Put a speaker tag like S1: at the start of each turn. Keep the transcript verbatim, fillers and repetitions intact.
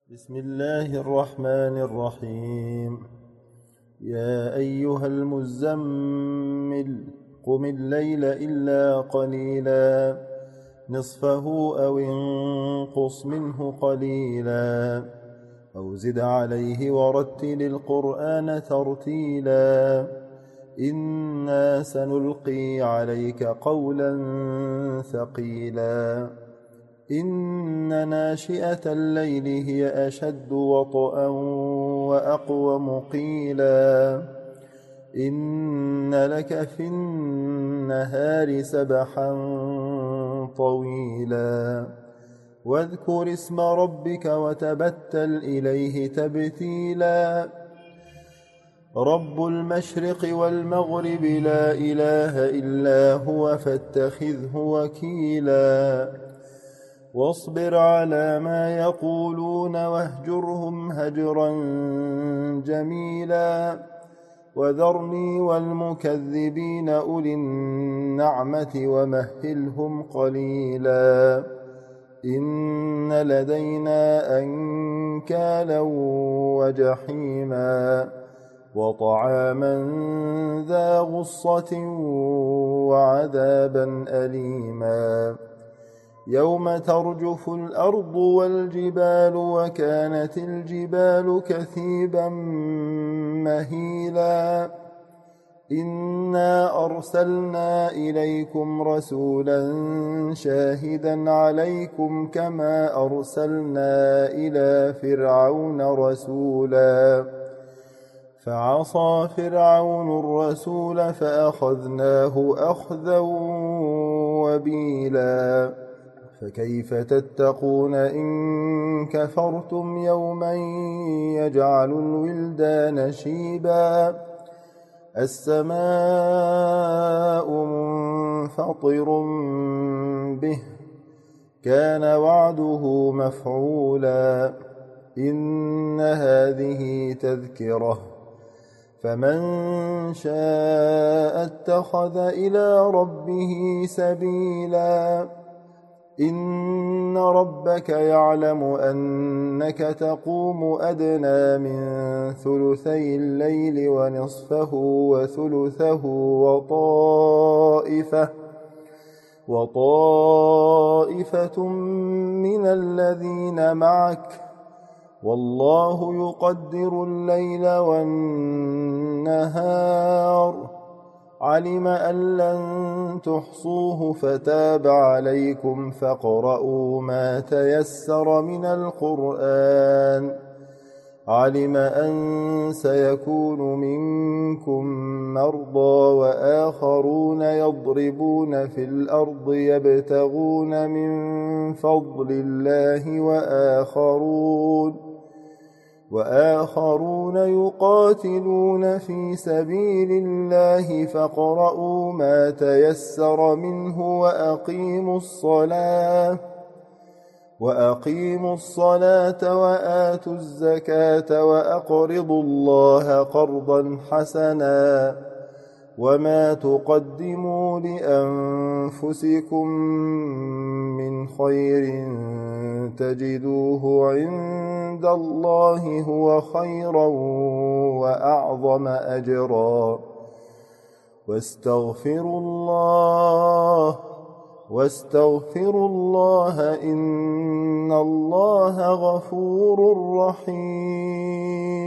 S1: بسم الله الرحمن الرحيم. يا أيها المزمل قم الليل إلا قليلا نصفه أو انقص منه قليلا أو زد عليه ورتل القرآن ترتيلا إنا سنلقي عليك قولا ثقيلا إن ناشئة الليل هي أشد وطئا وأقوم قيلا إن لك في النهار سبحا طويلا واذكر اسم ربك وتبتل إليه تبتيلا رب المشرق والمغرب لا إله إلا هو فاتخذه وكيلا واصبر على ما يقولون واهجرهم هجرا جميلا وذرني والمكذبين أولي النعمة ومهلهم قليلا إن لدينا أنكالا وجحيما وطعاما ذا غصة وعذابا أليما يوم ترجف الأرض والجبال وكانت الجبال كثيبا مهيلا إنا أرسلنا إليكم رسولا شاهدا عليكم كما أرسلنا إلى فرعون رسولا فعصى فرعون الرسول فأخذناه أخذا وبيلا فكيف تتقون إن كفرتم يوما يجعل الولدان شيبا السماء منفطر به كان وعده مفعولا إن هذه تذكرة فمن شاء اتخذ إلى ربه سبيلا إن ربك يعلم أنك تقوم أدنى من ثلثي الليل ونصفه وثلثه وطائفة وطائفة من الذين معك والله يقدر الليل والنهار علم أن لن تحصوه فتاب عليكم فاقرؤوا ما تيسر من القرآن علم أن سيكون منكم مرضى وآخرون يضربون في الأرض يبتغون من فضل الله وآخرون وآخرون يقاتلون في سبيل الله فاقرؤوا ما تيسر منه وأقيموا الصلاة وأقيموا الصلاة وآتوا الزكاة وأقرضوا الله قرضا حسنا وما تقدموا لأنفسكم من خير تجدوه عند الله هو خيرا وأعظم أجرا واستغفروا الله واستغفروا الله إن الله غفور رحيم.